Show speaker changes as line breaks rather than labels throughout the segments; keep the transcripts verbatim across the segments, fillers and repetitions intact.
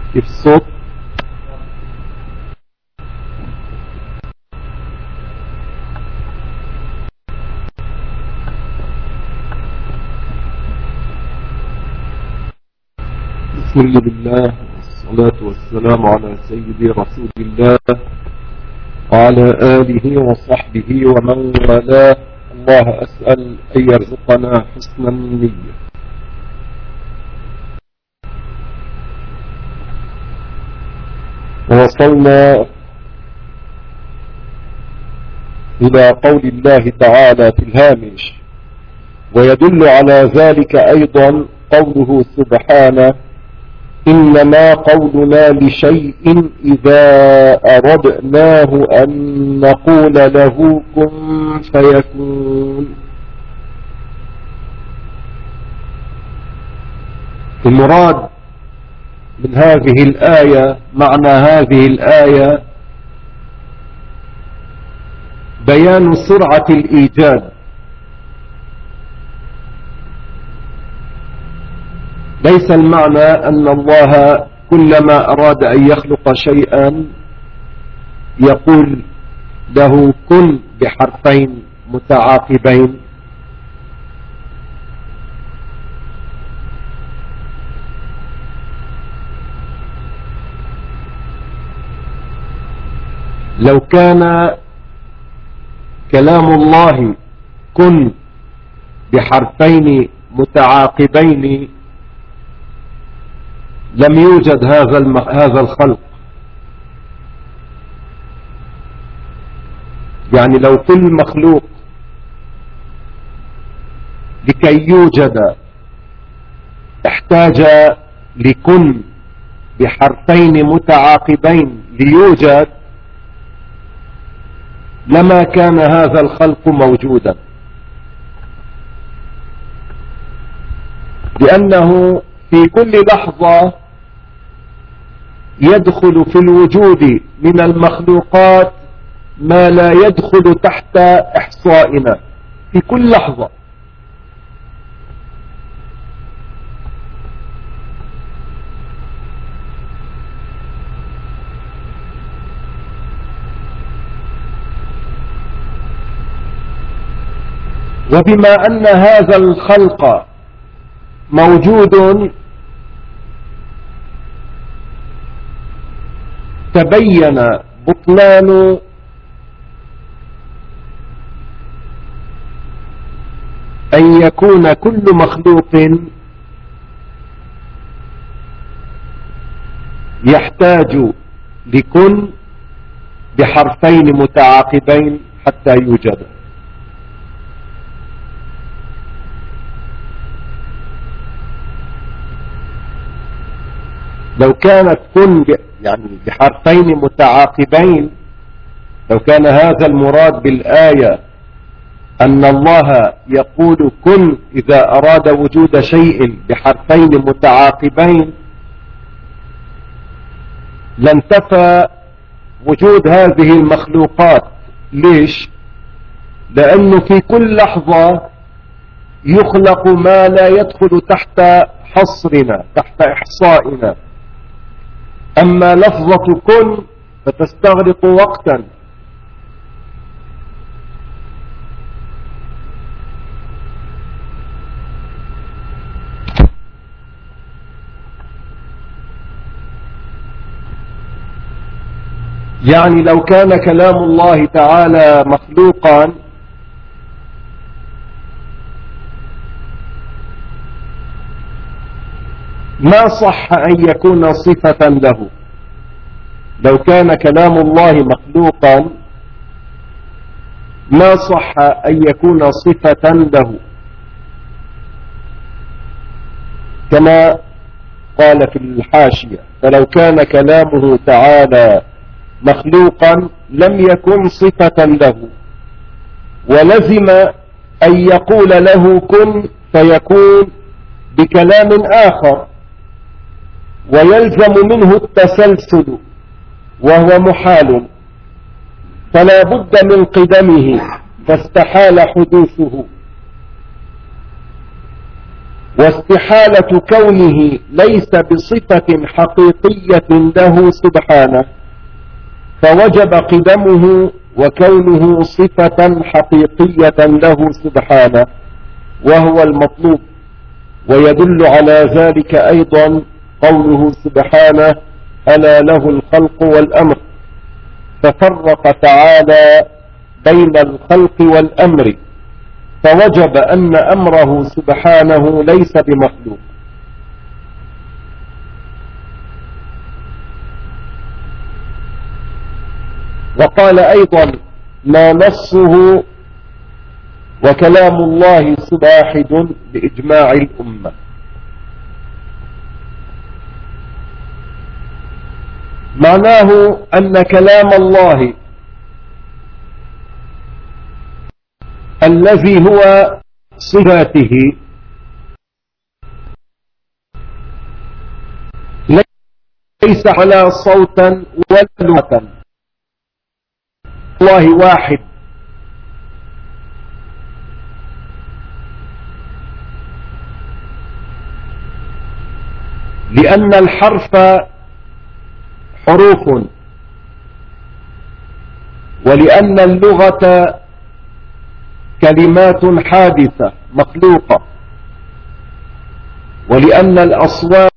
كيف الصوت؟ بسم الله بالله والصلاة والسلام على سيدي رسول الله وعلى آله وصحبه ومن والاه. الله أسأل أن يرزقنا حسن النية. ووصلنا إلى قول الله تعالى في الهامش: ويدل على ذلك أيضا قوله سبحانه: إنما قولنا لشيء إذا أردناه أن نقول له كن فيكون. المراد من هذه الآية، معنى هذه الآية بيان سرعة الإيجاد. ليس المعنى أن الله كلما أراد أن يخلق شيئا يقول له كن بحرفين متعاقبين، لو كان كلام الله كن بحرفين متعاقبين لم يوجد هذا هذا الخلق. يعني لو كل مخلوق لكي يوجد احتاج لكن بحرفين متعاقبين ليوجد، لما كان هذا الخلق موجودا، لأنه في كل لحظة يدخل في الوجود من المخلوقات ما لا يدخل تحت إحصائنا في كل لحظة. وبما أن هذا الخلق موجود تبين بطلان أن يكون كل مخلوق يحتاج لكن بحرفين متعاقبين حتى يوجد. لو كانت كن يعني بحرفين متعاقبين، لو كان هذا المراد بالآية أن الله يقول كن إذا أراد وجود شيء بحرفين متعاقبين، لانتفى وجود هذه المخلوقات. ليش؟ لأنه في كل لحظة يخلق ما لا يدخل تحت حصرنا، تحت إحصائنا. أما لفظة كن فتستغرق وقتا. يعني لو كان كلام الله تعالى مخلوقا ما صح أن يكون صفة له. لو كان كلام الله مخلوقا ما صح أن يكون صفة له، كما قال في الحاشية: فلو كان كلامه تعالى مخلوقا لم يكن صفة له، ولزم أن يقول له كن فيكون بكلام آخر، ويلزم منه التسلسل وهو محال، فلا بد من قدمه فاستحال حدوثه. واستحالة كونه ليس بصفة حقيقية له سبحانه، فوجب قدمه وكونه صفة حقيقية له سبحانه، وهو المطلوب. ويدل على ذلك أيضا قوله سبحانه: ألا له الخلق والأمر، ففرق تعالى بين الخلق والأمر، فوجب أن أمره سبحانه ليس بمخلوق. وقال أيضا: ما نصه وكلام الله واحد بإجماع الأمة. معناه أن كلام الله الذي هو صفاته ليس على صوتا ولا لغة، الله واحد، لأن الحرف حروف، ولأن اللغة كلمات حادثة مخلوقة، ولأن الأصوات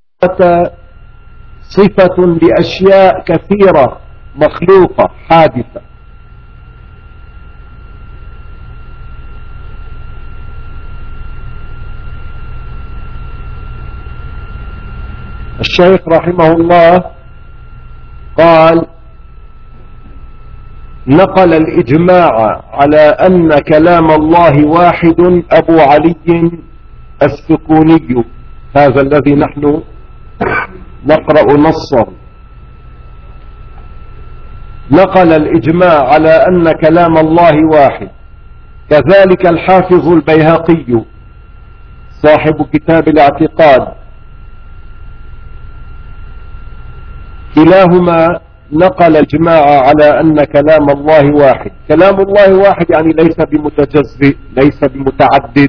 صفة لأشياء كثيرة مخلوقة حادثة. الشيخ رحمه الله قال: نقل الإجماع على أن كلام الله واحد أبو علي السكوني، هذا الذي نحن نقرأ نصه، نقل الإجماع على أن كلام الله واحد. كذلك الحافظ البيهقي صاحب كتاب الاعتقاد، كلاهما نقل الإجماع على أن كلام الله واحد. كلام الله واحد يعني ليس بمتجزئ، ليس بمتعدد،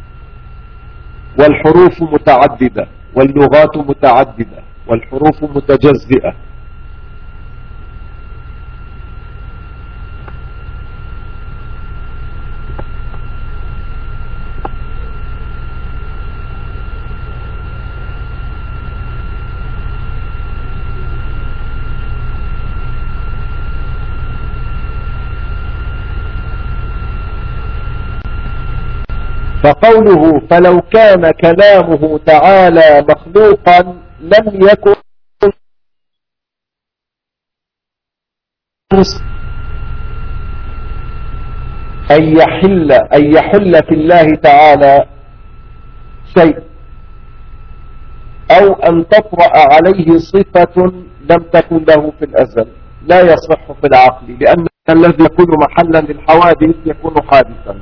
والحروف متعددة واللغات متعددة والحروف متجزئة. فقوله: فلو كان كلامه تعالى مخلوقا لم يكن أن يحل, أن يحل في الله تعالى شيء، أو أن تطرأ عليه صفة لم تكن له في الأزل، لا يصح في العقل، لأن الذي يكون محلا للحوادث يكون حادثا.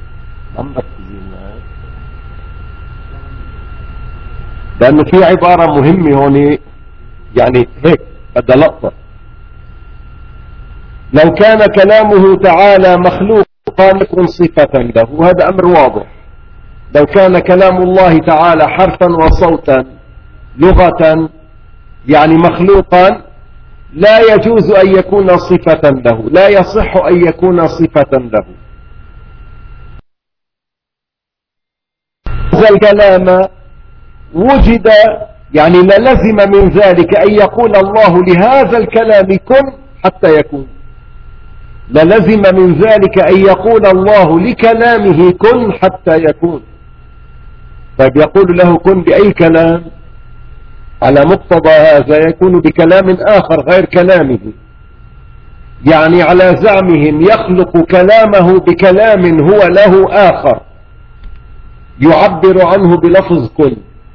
لأنه في عبارة مهمة هون، يعني هيك بدها لقطة. لو كان كلامه تعالى مخلوقا يكون صفة له، وهذا أمر واضح. لو كان كلام الله تعالى حرفا وصوتا لغة يعني مخلوقا، لا يجوز أن يكون صفة له، لا يصح أن يكون صفة له. هذا الكلام وجد، يعني للزم من ذلك أن يقول الله لهذا الكلام كن حتى يكون، للزم من ذلك أن يقول الله لكلامه كن حتى يكون. طيب يقول له كن بأي كلام؟ على مقتضى هذا يكون بكلام آخر غير كلامه، يعني على زعمهم يخلق كلامه بكلام هو له آخر يعبر عنه بلفظ كن.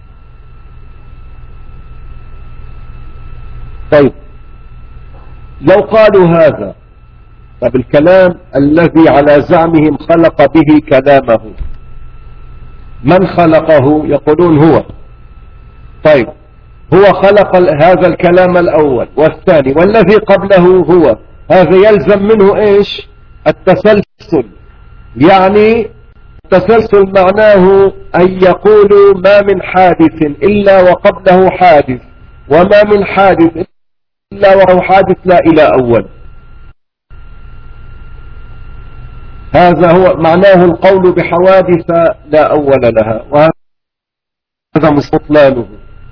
طيب لو قالوا هذا، طب الكلام الذي على زعمهم خلق به كلامه من خلقه؟ يقولون هو. طيب هو خلق هذا الكلام الأول والثاني والذي قبله هو، هذا يلزم منه إيش؟ التسلسل، يعني والتسلسل معناه أن يقولوا ما من حادث إلا وقبله حادث، وما من حادث إلا وهو حادث لا إلى أول. هذا هو معناه القول بحوادث لا أول لها، وهذا مستطلانه.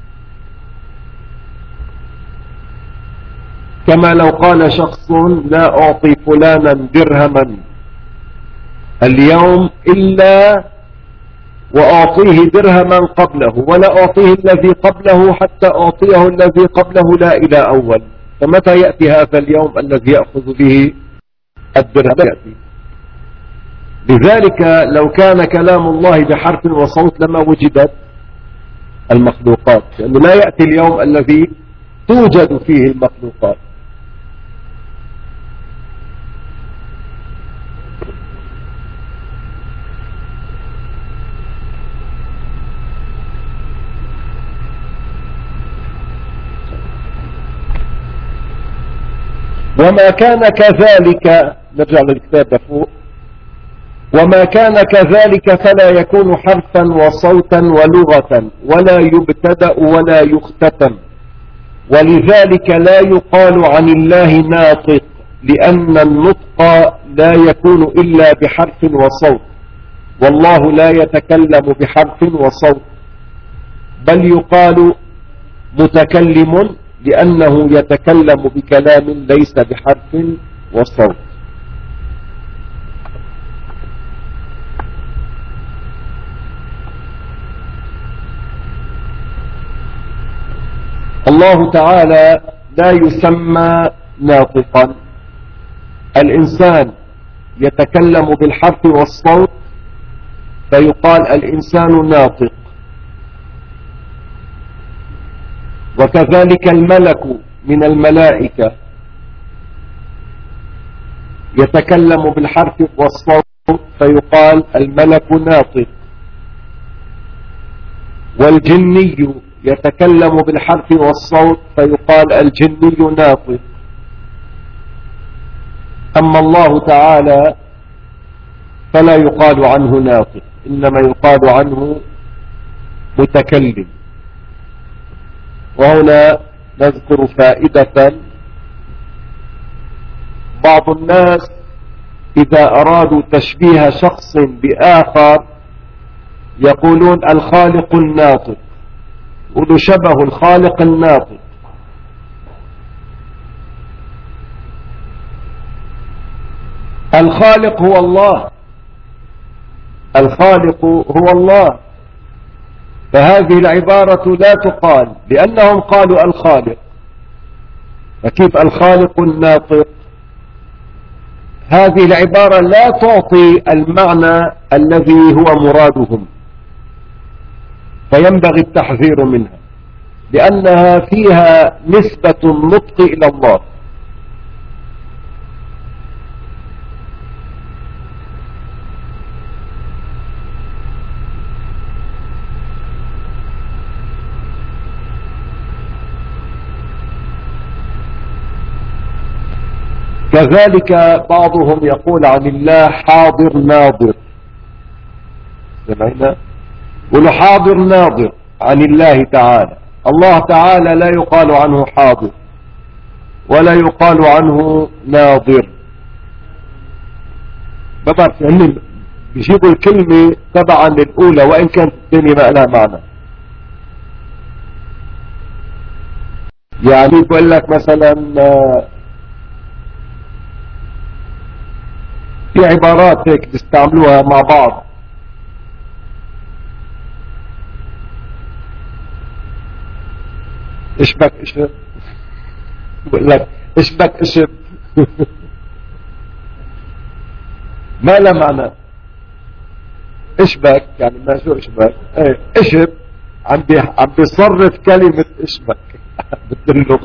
كما لو قال شخص لا أعطي فلانا درهما اليوم إلا وأعطيه درهما قبله، ولا أعطيه الذي قبله حتى أعطيه الذي قبله لا إلى أول. فمتى يأتي هذا اليوم الذي يأخذ به الدرهم؟ يأتي. لذلك لو كان كلام الله بحرف وصوت لما وجدت المخلوقات، لأنه لا يأتي اليوم الذي توجد فيه المخلوقات. وما كان كذلك، نرجع للكتاب فوق، وما كان كذلك فلا يكون حرفا وصوتا ولغة ولا يبتدأ ولا يختتم. ولذلك لا يقال عن الله ناطق، لأن النطق لا يكون إلا بحرف وصوت، والله لا يتكلم بحرف وصوت، بل يقال متكلم لأنه يتكلم بكلام ليس بحرف وصوت. الله تعالى لا يسمى ناطقا. الإنسان يتكلم بالحرف والصوت فيقال الإنسان ناطق، وكذلك الملك من الملائكة يتكلم بالحرف والصوت فيقال الملك ناطق، والجني يتكلم بالحرف والصوت فيقال الجني ناطق. أما الله تعالى فلا يقال عنه ناطق، إنما يقال عنه متكلم. وهنا نذكر فائدة. بعض الناس إذا أرادوا تشبيه شخص بآخر يقولون الخالق الناطق، يقولوا شبه الخالق الناطق. الخالق هو الله، الخالق هو الله، فهذه العبارة لا تقال لأنهم قالوا الخالق، فكيف الخالق الناطق؟ هذه العبارة لا تعطي المعنى الذي هو مرادهم، فينبغي التحذير منها لأنها فيها نسبة النطق إلى الله. كذلك بعضهم يقول عن الله حاضر ناظر، سمعنا يقول حاضر ناظر عن الله تعالى. الله تعالى لا يقال عنه حاضر ولا يقال عنه ناظر. ما بعرف يعني بيجيبوا الكلمة تبعا للأولى وإن كانت الثانية ما لها معنى. يعني بقول لك مثلا في عبارات هيك تستعملوها مع بعض، اشبك اشب، بقول لك اشبك اشب ما له معنى. اشبك يعني ما شو اشبك؟ ايه اشب عم بي عم بيصرف كلمة اشبك باللغة.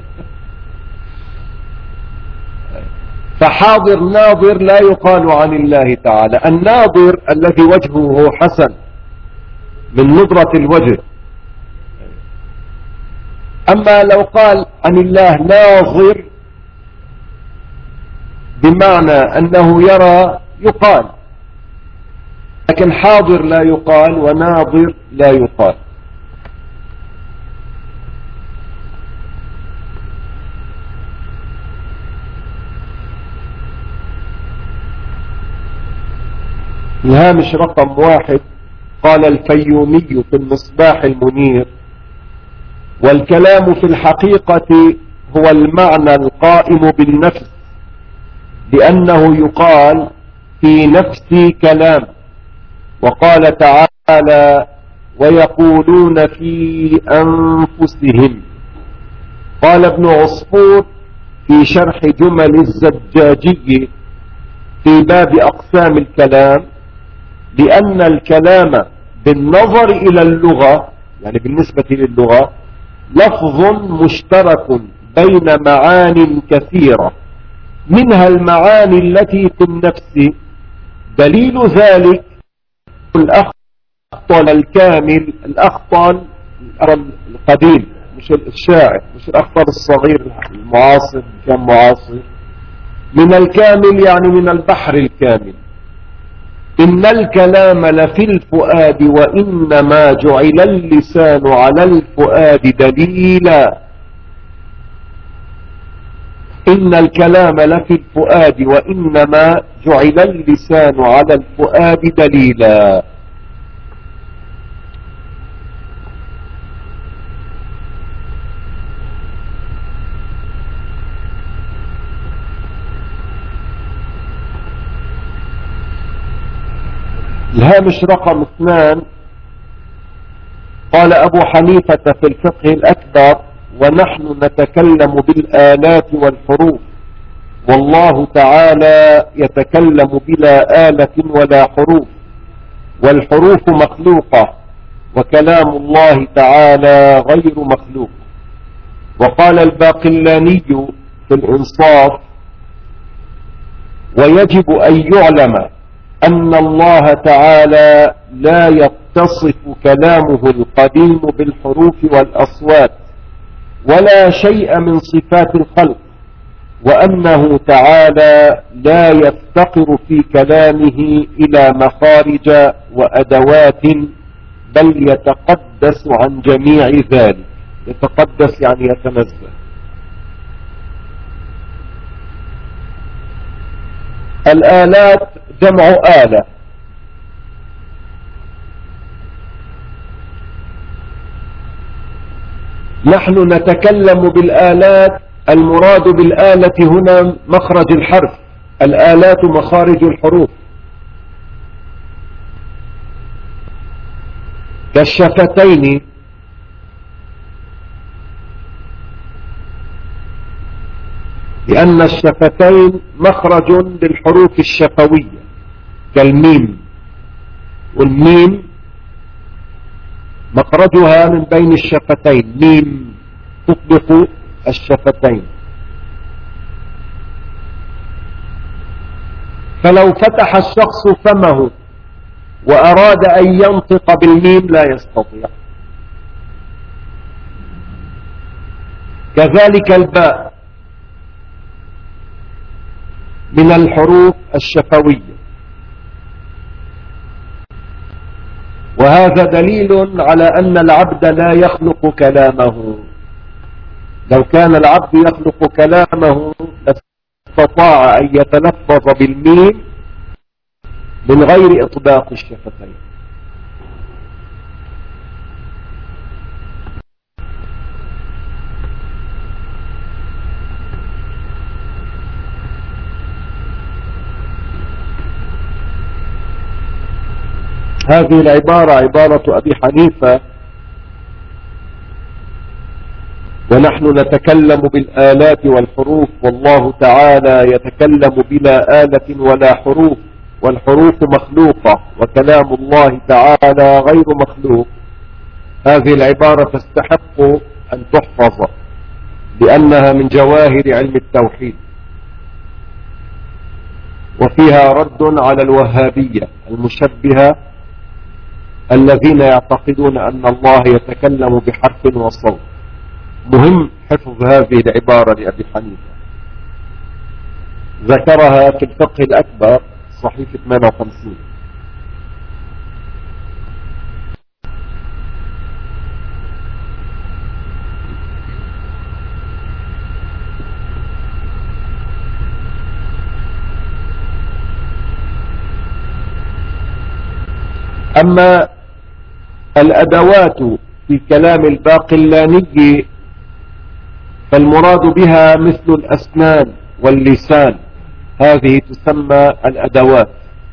فحاضر ناظر لا يقال عن الله تعالى. الناظر الذي وجهه حسن من نظرة الوجه. أما لو قال عن الله ناظر بمعنى أنه يرى يقال، لكن حاضر لا يقال وناظر لا يقال. الهامش رقم واحد قال الفيومي في المصباح المنير: والكلام في الحقيقة هو المعنى القائم بالنفس، لأنه يقال في نفسي كلام. وقال تعالى: ويقولون في أنفسهم. قال ابن عصفور في شرح جمل الزجاجي في باب أقسام الكلام: لأن الكلام بالنظر إلى اللغة، يعني بالنسبة للغة، لفظ مشترك بين معان كثيرة، منها المعاني التي في النفس. دليل ذلك الأخطل الكامل، الأخطل القديم مش الشاعر، مش الأخطل الصغير المعاصر، كان معاصر. من الكامل يعني من البحر الكامل. إن الكلام لفي الفؤاد وإنما جعل اللسان على الفؤاد دليلا. إن الكلام لفي الفؤاد وإنما جعل اللسان على الفؤاد دليلا. الهامش رقم اثنان قال أبو حنيفة في الفقه الأكبر: ونحن نتكلم بالآلات والحروف، والله تعالى يتكلم بلا آلة ولا حروف، والحروف مخلوقة، وكلام الله تعالى غير مخلوق. وقال الباقلاني في الإنصاف: ويجب أن يعلم أن الله تعالى لا يتصف كلامه القديم بالحروف والأصوات ولا شيء من صفات الخلق، وأنه تعالى لا يفتقر في كلامه إلى مخارج وأدوات، بل يتقدس عن جميع ذلك. يتقدس يعني يتنزه. الآلات جمع آلة. نحن نتكلم بالآلات، المراد بالآلة هنا مخرج الحرف، الآلات مخارج الحروف، كالشفتين، لأن الشفتين مخرج للحروف الشفوية كالميم، والميم مخرجها من بين الشفتين، ميم تطبق الشفتين. فلو فتح الشخص فمه وأراد أن ينطق بالميم لا يستطيع. كذلك الباء من الحروف الشفوية، وهذا دليل على أن العبد لا يخلق كلامه. لو كان العبد يخلق كلامه لاستطاع أن يتلفظ بالميم من غير إطباق الشفتين. هذه العبارة عبارة أبي حنيفة: ونحن نتكلم بالآلات والحروف، والله تعالى يتكلم بلا آلة ولا حروف، والحروف مخلوقة، وكلام الله تعالى غير مخلوق. هذه العبارة تستحق أن تحفظ لأنها من جواهر علم التوحيد، وفيها رد على الوهابية المشبهة الذين يعتقدون أن الله يتكلم بحرف وصوت. مهم حفظ هذه العبارة لأبي حنيفة، ذكرها في الفقه الأكبر صحيفة ثمانية وخمسين. أما الأدوات في كلام الباقلاني فالمراد بها مثل الأسنان واللسان، هذه تسمى الأدوات.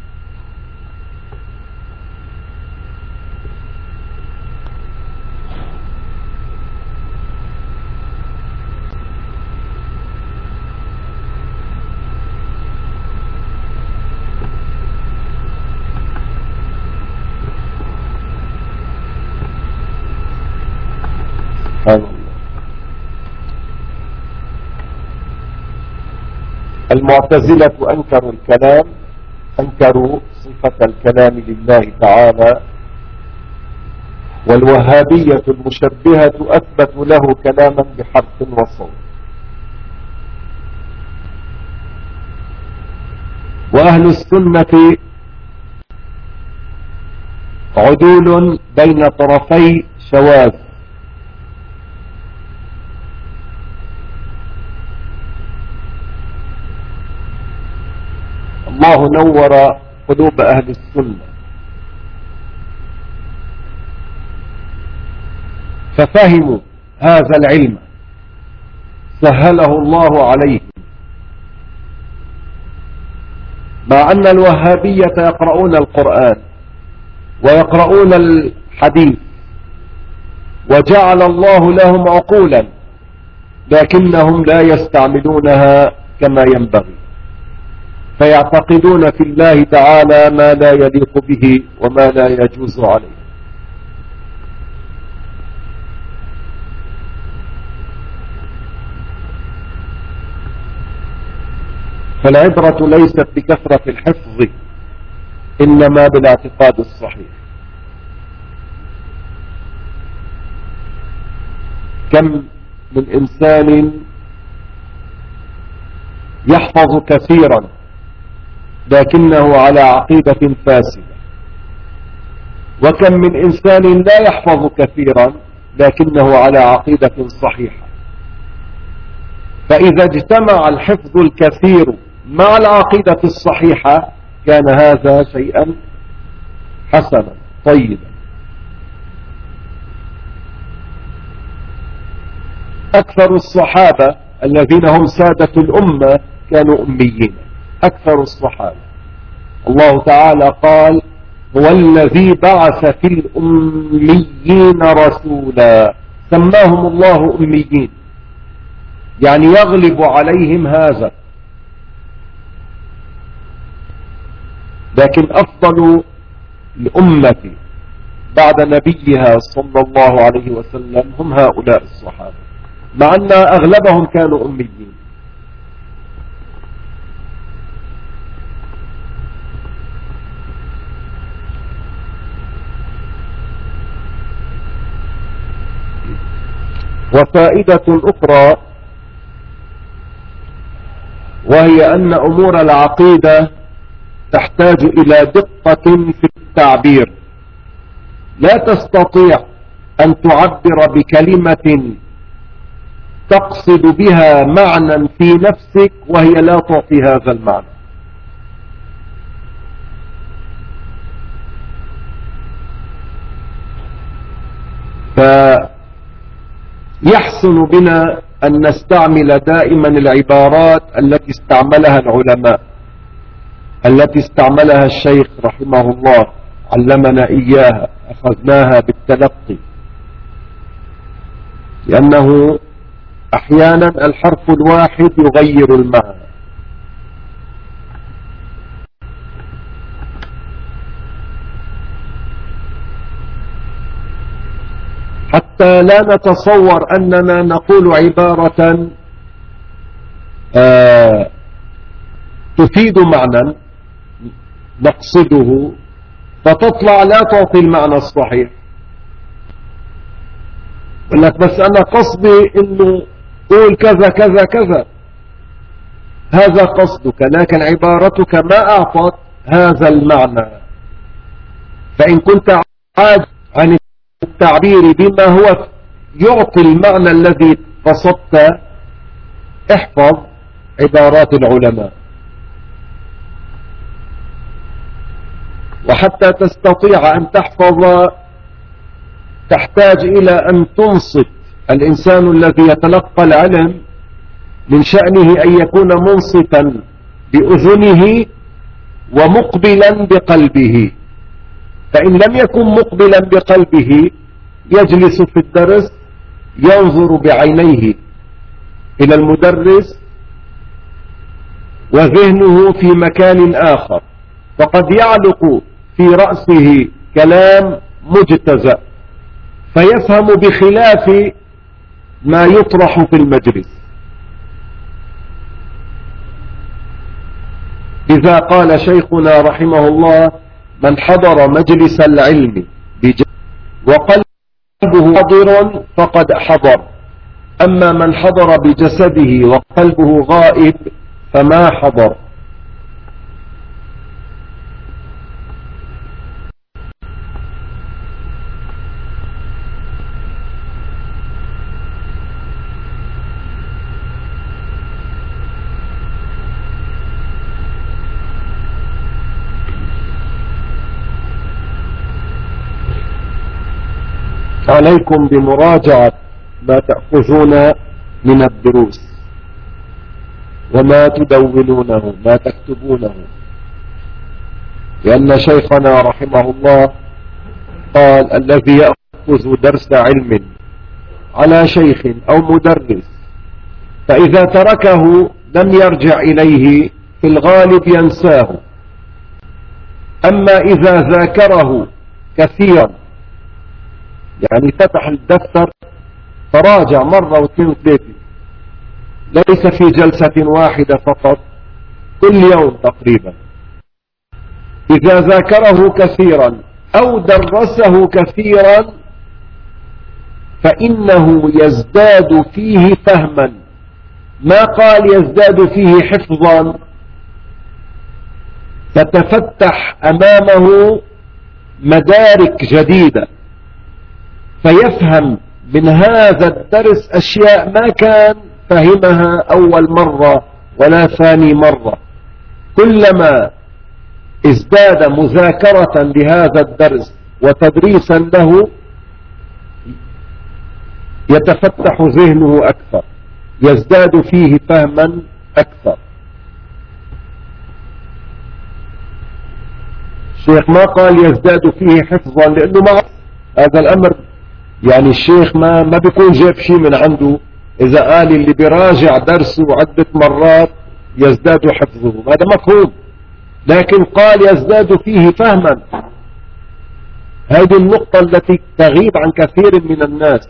المعتزلة أنكروا الكلام، أنكروا صفة الكلام لله تعالى، والوهابية المشبهة أثبتوا له كلاما بحرف وصوت. وأهل السنة عدول بين طرفي شواذ، الله نور قلوب أهل السنة ففهموا هذا العلم، سهله الله عليهم، مع أن الوهابية يقرؤون القرآن ويقرؤون الحديث وجعل الله لهم عقولا، لكنهم لا يستعملونها كما ينبغي، فيعتقدون في الله تعالى ما لا يليق به وما لا يجوز عليه. فالعبرة ليست بكثرة الحفظ، إنما بالاعتقاد الصحيح. كم من إنسان يحفظ كثيرا لكنه على عقيدة فاسدة، وكم من إنسان لا يحفظ كثيرا لكنه على عقيدة صحيحة. فإذا اجتمع الحفظ الكثير مع العقيدة الصحيحة كان هذا شيئا حسنا طيبا. أكثر الصحابة الذين هم سادة الأمة كانوا أميين، أكثر الصحابة. الله تعالى قال: هو الذي بعث في الأميين رسولا، سماهم الله أميين، يعني يغلب عليهم هذا. لكن أفضل الأمة بعد نبيها صلى الله عليه وسلم هم هؤلاء الصحابة، مع أن أغلبهم كانوا أميين. وفائدة أخرى، وهي أن أمور العقيدة تحتاج إلى دقة في التعبير، لا تستطيع أن تعبر بكلمة تقصد بها معنى في نفسك وهي لا تعطي هذا المعنى. فيحسن بنا أن نستعمل دائما العبارات التي استعملها العلماء، التي استعملها الشيخ رحمه الله، علمنا إياها، أخذناها بالتلقي، لأنه أحيانا الحرف الواحد يغير المعنى. حتى لا نتصور أننا نقول عبارة آه تفيد معنى نقصده فتطلع لا تعطي المعنى الصحيح. يقول لك بس أنا قصدي إنه قول كذا كذا كذا، هذا قصدك، لكن عبارتك ما أعطت هذا المعنى. فإن كنت عاجز عن التعبير بما هو يعطي المعنى الذي قصدت، احفظ عبارات العلماء. وحتى تستطيع أن تحفظ تحتاج إلى أن تنصت. الإنسان الذي يتلقى العلم من شأنه أن يكون منصتا بأذنه ومقبلا بقلبه، فإن لم يكن مقبلا بقلبه يجلس في الدرس ينظر بعينيه إلى المدرس وذهنه في مكان آخر، فقد يعلق في رأسه كلام مجتزأ فيفهم بخلاف ما يطرح في المجلس. إذا قال شيخنا رحمه الله: من حضر مجلس العلم وقلبه حاضر فقد حضر، أما من حضر بجسده وقلبه غائب فما حضر. عليكم بمراجعة ما تأخذون من الدروس وما تدونونه ما تكتبونه، لأن شيخنا رحمه الله قال: الذي يأخذ درس علم على شيخ أو مدرس فإذا تركه لم يرجع إليه في الغالب ينساه، أما إذا ذاكره كثيرا، يعني فتح الدفتر فراجع مرة واثنين وثلاثة، ليس في جلسة واحدة فقط، كل يوم تقريبا، إذا ذاكره كثيرا أو درسه كثيرا فإنه يزداد فيه فهما، ما قال يزداد فيه حفظا، تتفتح أمامه مدارك جديدة فيفهم من هذا الدرس أشياء ما كان فهمها أول مرة ولا ثاني مرة. كلما ازداد مذاكرة لهذا الدرس وتدريسا له يتفتح ذهنه أكثر، يزداد فيه فهما أكثر. الشيخ ما قال يزداد فيه حفظا، لأنه ما هذا الأمر، يعني الشيخ ما ما بيكون جاب شيء من عنده. إذا قال اللي بيراجع درسه عدة مرات يزداد حفظه، هذا مفهوم، لكن قال يزداد فيه فهما. هذه النقطة التي تغيب عن كثير من الناس.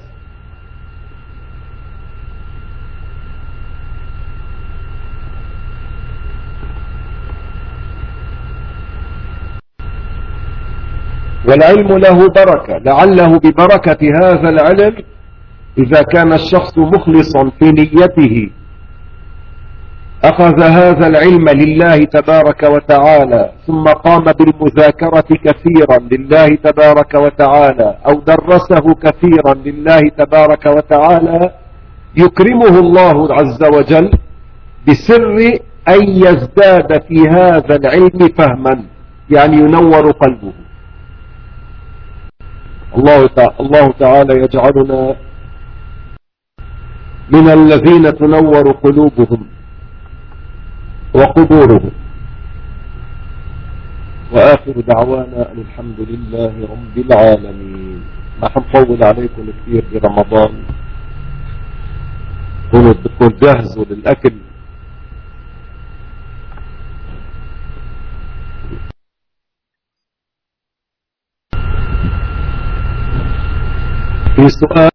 والعلم له بركة، لعله ببركة هذا العلم إذا كان الشخص مخلصا في نيته أخذ هذا العلم لله تبارك وتعالى ثم قام بالمذاكرة كثيرا لله تبارك وتعالى أو درسه كثيرا لله تبارك وتعالى، يكرمه الله عز وجل بسر أن يزداد في هذا العلم فهما، يعني ينور قلبه. الله تعالى, الله تعالى يجعلنا من الذين تنور قلوبهم وقبورهم. وآخر دعوانا أن الحمد لله رب العالمين. ما حنطول عليكم كثير برمضان، كونوا بدكم تجهزوا للأكل. في سؤال؟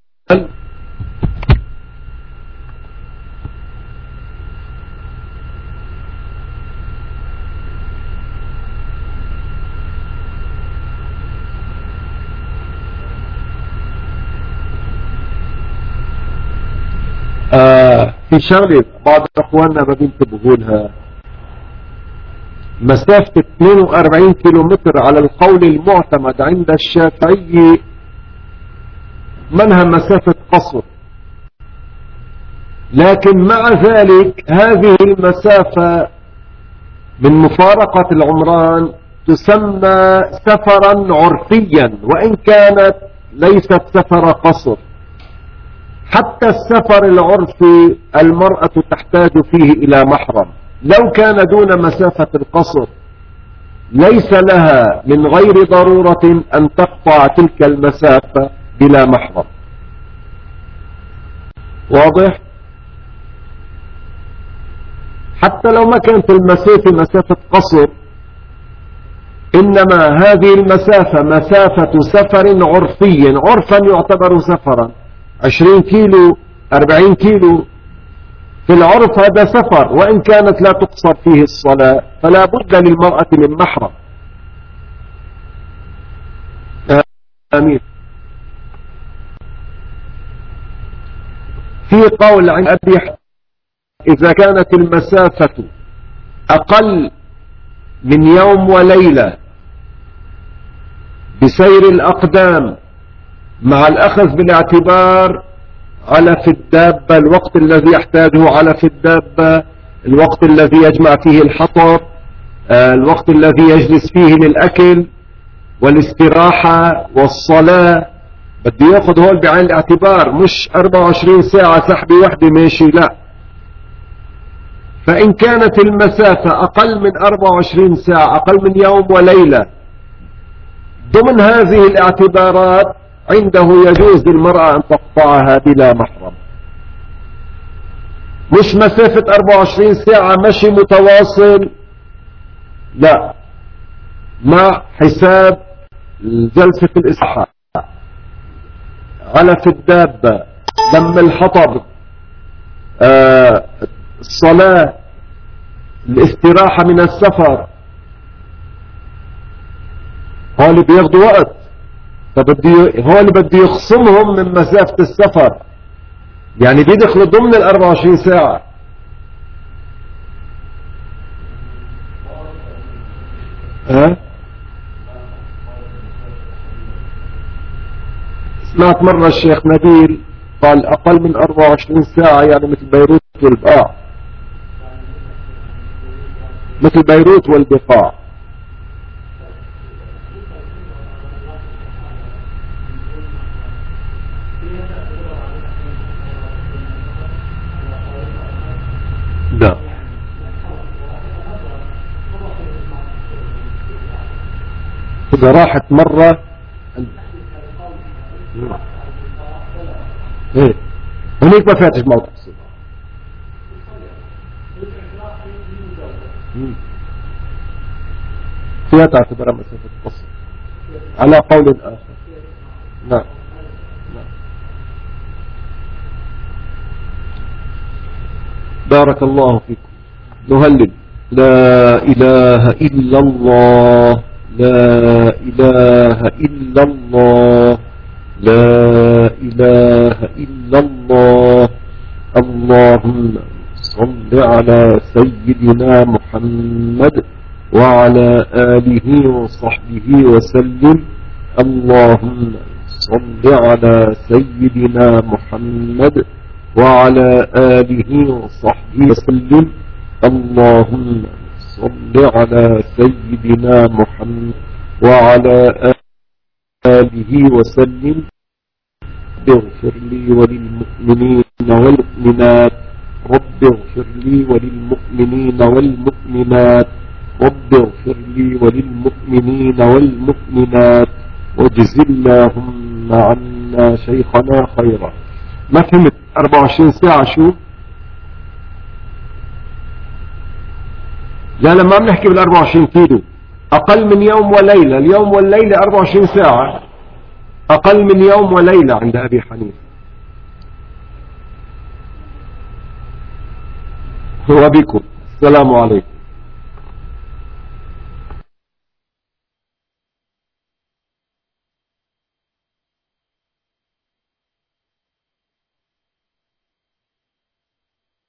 آه في شغله بعض اخواننا ما بينتبهوا لها، مسافة اثنين وأربعين كيلومتر على القول المعتمد عند الشافعي منها مسافة قصر، لكن مع ذلك هذه المسافة من مفارقة العمران تسمى سفرا عرفيا وإن كانت ليست سفر قصر. حتى السفر العرفي المرأة تحتاج فيه إلى محرم، لو كان دون مسافة القصر ليس لها من غير ضرورة أن تقطع تلك المسافة بلا محرم. واضح؟ حتى لو ما كانت المسافة مسافة قصر، إنما هذه المسافة مسافة سفر عرفي، عرفا يعتبر سفرا، عشرين كيلو أربعين كيلو في العرف هذا سفر، وإن كانت لا تقصر فيه الصلاة فلا بد للمرأة من محرم. آمين. في قول عن أبي إذا كانت المسافة أقل من يوم وليلة بسير الأقدام مع الأخذ بالاعتبار علف الدابة، الوقت الذي يحتاجه علف الدابة، الوقت الذي يجمع فيه الحطب، الوقت الذي يجلس فيه للأكل والاستراحة والصلاة، بده ياخذ هول بعين الاعتبار، مش أربعة وعشرين ساعة سحبة واحدة ماشي، لا. فإن كانت المسافة أقل من أربعة وعشرين ساعة، أقل من يوم وليلة، ضمن هذه الاعتبارات عنده يجوز للمرأة أن تقطعها بلا محرم. مش مسافة أربعة وعشرين ساعة مشي متواصل، لا، مع حساب جلسة الإصحاء، علف الدابة، دم الحطب، آه الصلاة، الاستراحة من السفر، هول بياخدوا وقت، فبدي هول بدي يخصمهم من مسافة السفر، يعني بيدخلوا ضمن ال أربعة وعشرين ساعة. ها؟ سمعت مرة الشيخ نبيل قال أقل من أربعة وعشرين ساعة يعني مثل بيروت والبقاع، مثل بيروت والبقاع. لا، إذا راحت مرة ايه هنيك ما فاتش موضع الصلاة. فيها تعتبر مسافة قصر على قول آخر. نعم نعم. بارك الله فيكم. نهلل لا إله إلا الله، لا إله إلا الله، لا إله إلا الله. اللهم صل على سيدنا محمد وعلى آله وصحبه وسلم. اللهم صل على سيدنا محمد وعلى آله وصحبه وسلم. اللهم صل على سيدنا محمد وعلى آله وسلم. اغفر لي وللمؤمنين والمؤمنات، رب اغفر لي وللمؤمنين والمؤمنات، رب اغفر لي وللمؤمنين والمؤمنات، واجز اللهم عنا شيخنا خيرا. ما فهمت أربعة وعشرين ساعة شو؟ لا، لما بنحكي بال أربعة وعشرين كيلو أقل من يوم وليلة، اليوم والليلة أربعة وعشرين ساعة، أقل من يوم وليلة عند أبي حنيفة. هو بكم. السلام عليكم.